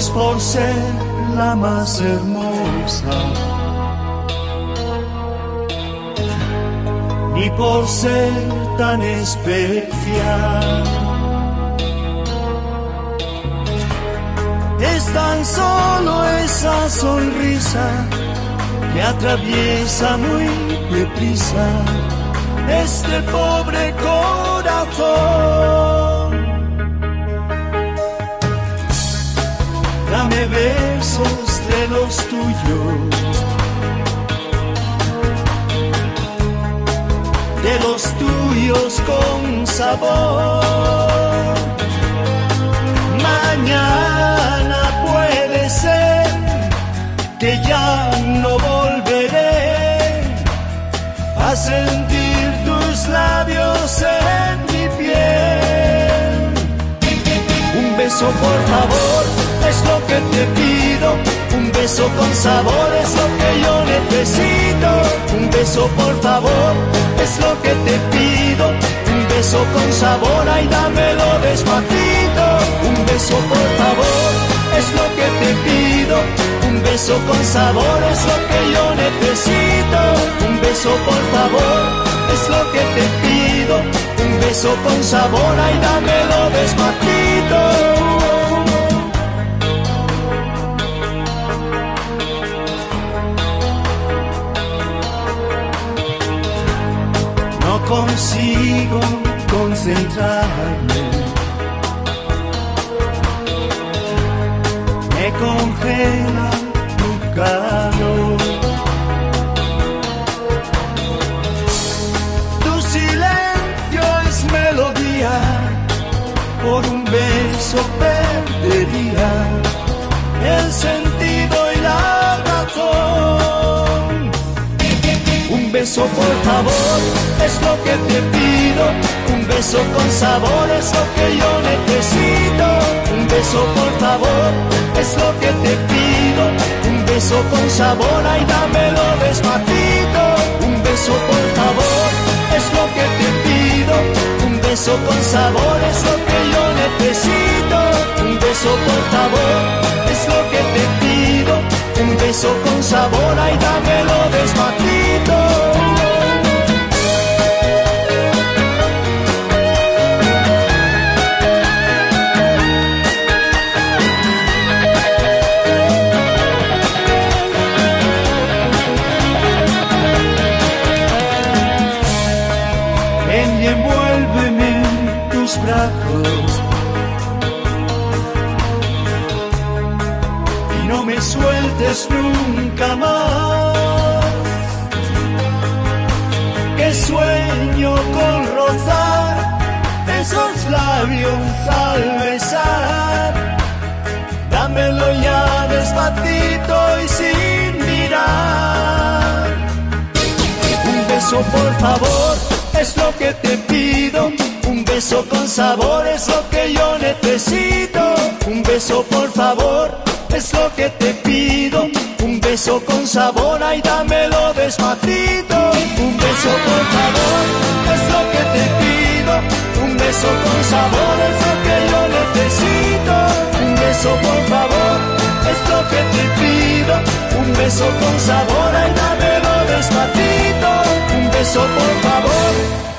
es por ser la más hermosa, ni por ser tan especial. Es tan solo esa sonrisa que atraviesa muy deprisa este pobre corazón. Dame besos de los tuyos con sabor. Mañana puede ser que ya no volveré a sentir tus labios en mi piel. Un beso por favor es lo que te pido, un beso con sabor es lo que yo necesito. Un beso por favor es lo que te pido, un beso con sabor, ay dámelo despacito. Un beso por favor es lo que te pido, un beso con sabor es lo que yo necesito. Un beso por favor es lo que te pido, un beso con sabor, ay dámelo despacito. No consigo concentrarme, me congela tu calor. Tu silencio es melodía, por un beso perdería el sentido y la razón. Un beso por favor es lo que te pido, un beso con sabor es lo que yo necesito. Un beso por favor es lo que te pido, un beso con sabor, ay dámelo despacito. Un beso por favor es lo que te pido, un beso con sabor es lo que yo necesito. Un beso por favor es lo que te pido, un beso con sabor, ay dámelo despacito. Ven y envuélveme en tus brazos y no me sueltes nunca más, que sueño con rozar esos labios al besar. Dámelo ya despacito y sin mirar. Un beso por favor es lo que te pido, un beso con sabor es lo que yo necesito. Un beso por favor es lo que te pido, un beso con sabor, ay dámelo despacito. Un beso por favor es lo que te pido, un beso con sabor es lo que yo necesito. Un beso por favor es lo que te pido, un beso con sabor, ay dámelo despacito. Un beso por favor